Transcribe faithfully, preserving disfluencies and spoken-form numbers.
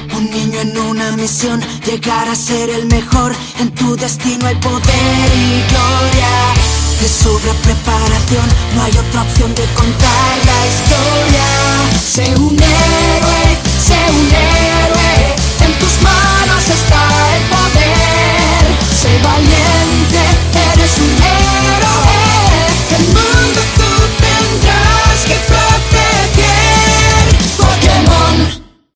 Un niño en una misión, llegar a ser el mejor. En tu destino hay poder y gloria. De sobra preparación, no hay otra opción de contar la historia. Sé un héroe